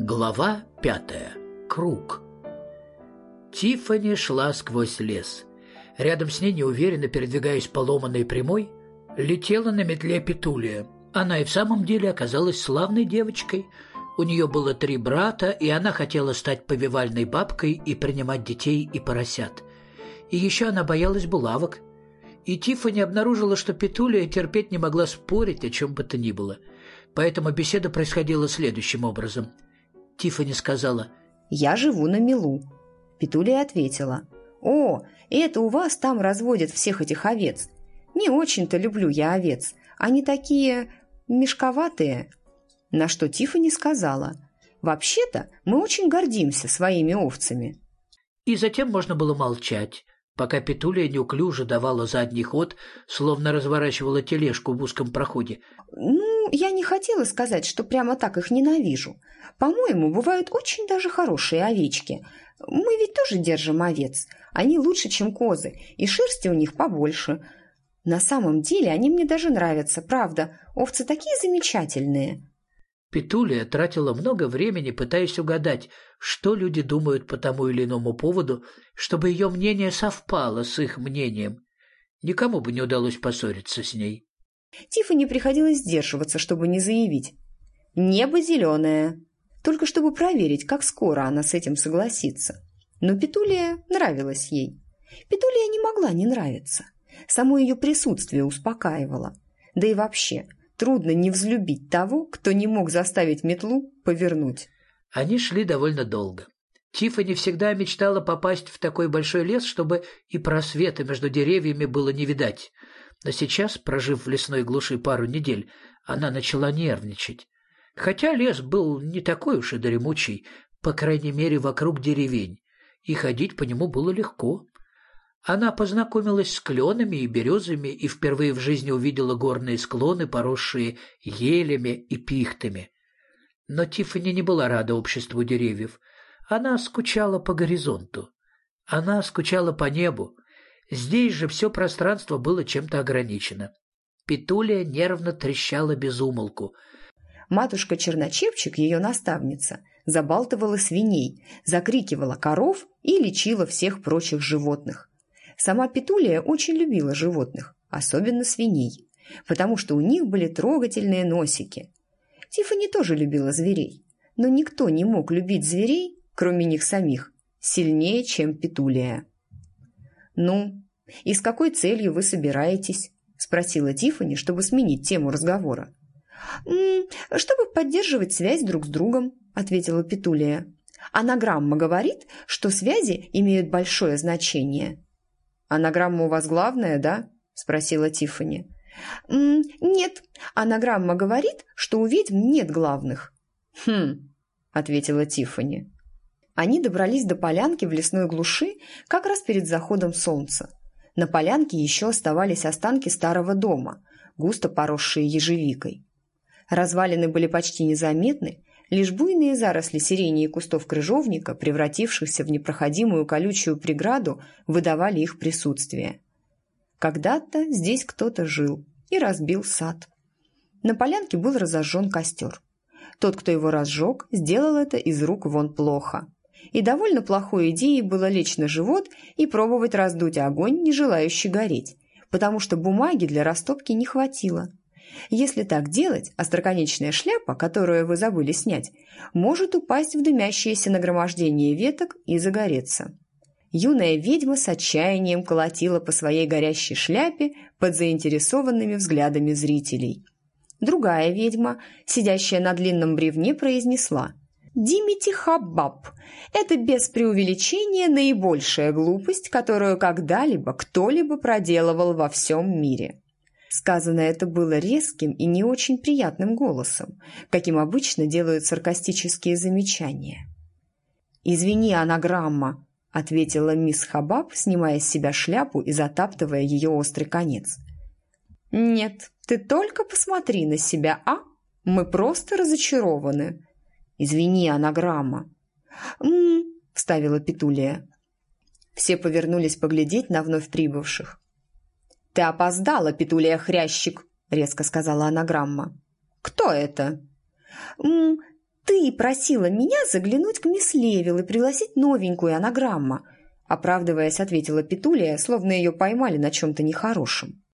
Глава 5. Круг. Тиффани шла сквозь лес. Рядом с ней, неуверенно передвигаясь по ломаной прямой, летела на метле Петулия. Она и в самом деле оказалась славной девочкой. У нее было 3 брата, и она хотела стать повивальной бабкой и принимать детей и поросят. И еще она боялась булавок. И Тиффани обнаружила, что Петулия терпеть не могла спорить о чем бы то ни было. Поэтому беседа происходила следующим образом. Тиффани сказала: «Я живу на мелу». Петулия ответила: «О, это у вас там разводят всех этих овец. Не очень-то люблю я овец. Они такие мешковатые». На что Тиффани сказала: «Вообще-то мы очень гордимся своими овцами». И затем можно было молчать, пока Петулия неуклюже давала задний ход, словно разворачивала тележку в узком проходе. Я не хотела сказать, что прямо так их ненавижу. По-моему, бывают очень даже хорошие овечки. Мы ведь тоже держим овец. Они лучше, чем козы, и шерсти у них побольше. На самом деле они мне даже нравятся, правда. Овцы такие замечательные». Петулия тратила много времени, пытаясь угадать, что люди думают по тому или иному поводу, чтобы ее мнение совпало с их мнением. Никому бы не удалось поссориться с ней. Тиффани приходилось сдерживаться, чтобы не заявить: «Небо зеленое», только чтобы проверить, как скоро она с этим согласится. Но Петулия нравилась ей. Петулия не могла не нравиться. Само ее присутствие успокаивало. Да и вообще, трудно не взлюбить того, кто не мог заставить метлу повернуть. Они шли довольно долго. Тиффани всегда мечтала попасть в такой большой лес, чтобы и просвета между деревьями было не видать. Но сейчас, прожив в лесной глуши пару недель, она начала нервничать. Хотя лес был не такой уж и дремучий, по крайней мере, вокруг деревень, и ходить по нему было легко. Она познакомилась с кленами и березами и впервые в жизни увидела горные склоны, поросшие елями и пихтами. Но Тиффани не была рада обществу деревьев. Она скучала по горизонту. Она скучала по небу. Здесь же все пространство было чем-то ограничено. Петулия нервно трещала без умолку. Матушка Черночепчик, ее наставница, забалтывала свиней, закрикивала коров и лечила всех прочих животных. Сама Петулия очень любила животных, особенно свиней, потому что у них были трогательные носики. Тиффани тоже любила зверей, но никто не мог любить зверей, кроме них самих, сильнее, чем Петулия. «Ну, и с какой целью вы собираетесь?» – спросила Тиффани, чтобы сменить тему разговора. «Чтобы поддерживать связь друг с другом», – ответила Петулия. «Анаграмма говорит, что связи имеют большое значение». «Анаграмма у вас главная, да?» – спросила Тиффани. «Нет, анаграмма говорит, что у ведьм нет главных». «Хм», – ответила Тиффани. Они добрались до полянки в лесной глуши как раз перед заходом солнца. На полянке еще оставались останки старого дома, густо поросшие ежевикой. Развалины были почти незаметны, лишь буйные заросли сирени и кустов крыжовника, превратившихся в непроходимую колючую преграду, выдавали их присутствие. Когда-то здесь кто-то жил и разбил сад. На полянке был разожжен костер. Тот, кто его разжег, сделал это из рук вон плохо. И довольно плохой идеей было лечь на живот и пробовать раздуть огонь, не желающий гореть, потому что бумаги для растопки не хватило. Если так делать, остроконечная шляпа, которую вы забыли снять, может упасть в дымящееся нагромождение веток и загореться. Юная ведьма с отчаянием колотила по своей горящей шляпе под заинтересованными взглядами зрителей. Другая ведьма, сидящая на длинном бревне, произнесла: «Димити-хаббаб – это без преувеличения наибольшая глупость, которую когда-либо кто-либо проделывал во всем мире». Сказано это было резким и не очень приятным голосом, каким обычно делают саркастические замечания. «Извини, анаграмма», – ответила мисс Хаббаб, снимая с себя шляпу и затаптывая ее острый конец. «Нет, ты только посмотри на себя, а? Мы просто разочарованы». «Извини, анаграмма». Вставила Петулия. Все повернулись поглядеть на вновь прибывших. «Ты опоздала, Петулия Хрящик», — резко сказала анаграмма. «Кто это?» «Ты, ты просила меня заглянуть к мисс Левил и пригласить новенькую анаграмма», оправдываясь, ответила Петулия, словно ее поймали на чем-то нехорошем.